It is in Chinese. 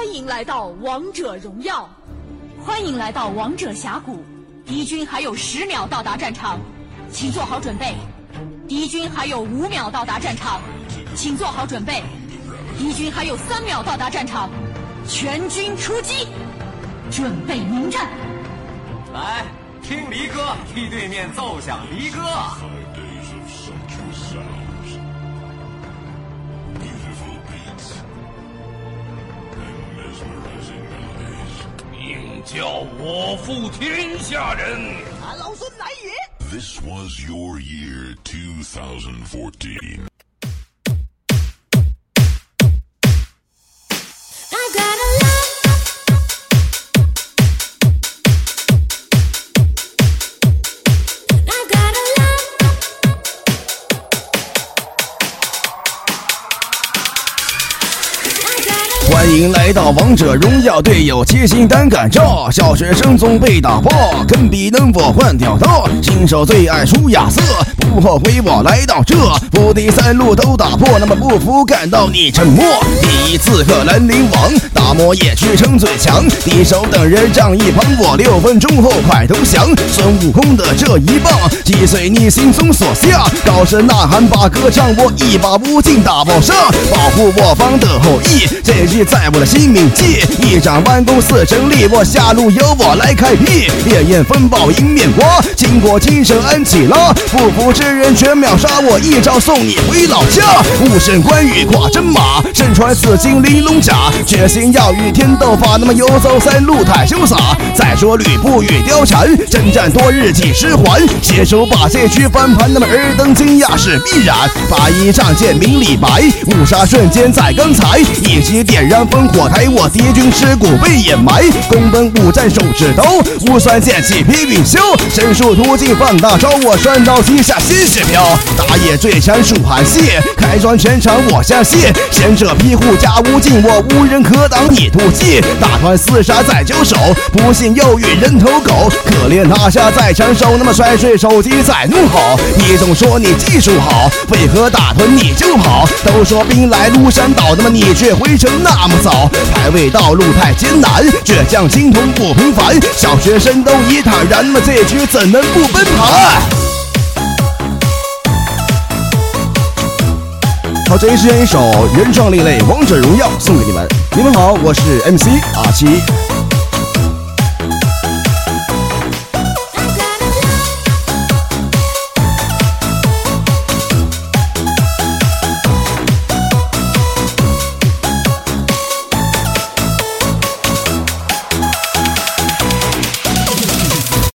迎来到王者荣耀， 欢迎来到王者峡谷。敌军还有10秒到达战场，请做好准备。敌军还有5秒到达战场，请做好准备。敌军还有3秒到达战场，全军出击，准备迎战。 来，听离歌，替对面奏响离歌。 应叫我负天下人， 俺老孙来也。 This was your year 2014. I got a love. I got a love. 欢迎来到王者荣耀，队友贴心单感召，小学生总被打破，肯比能否换掉头，新手最爱输亚瑟，不后悔我来到这，不敌3路都打破，那么不服感到你沉默。第一刺客兰陵王，大魔也去称最强，敌手等人仗一旁，我6分钟后快投降。孙悟空的这一棒击碎你心中所想，高声呐喊把歌唱，我一把无尽大爆杀，保护我方的后裔，这句在我的心铭记，一掌弯弓4成力，我下路由我来开辟，烈焰风暴迎面刮，经过今生安琪拉，不服之人全秒杀，我一招送你回老家。武圣关羽跨真马，身穿紫金玲珑甲，决心要与天斗法，那么游走3路太潇洒。再说吕布与貂蝉，征战多日几十环，携手把这局翻盘，那么尔等惊讶是必然。八一仗见明里白，误杀瞬间在刚才，一击点燃烽火台，我敌军尸骨被掩埋，宫本武战手指刀，无酸剑气披云霄，神术途径放大招，我双刀踢下鲜血飘，打野最强数韩系，开创全场我相信，贤者庇护加无尽，我无人可挡你突击，大团厮杀在交手，不信又与人头狗，可怜拿下在长手，那么摔碎手机在怒吼，你总说你技术好，为何打团你就跑，都说兵来如山倒，那么你却回城那么早，排位道路太艰难，倔强青铜不平凡，小学生都已坦然，那么这局怎能不奔盘？好，这一时间一首原创另类王者荣耀送给你们。你们好，我是 MC 阿七。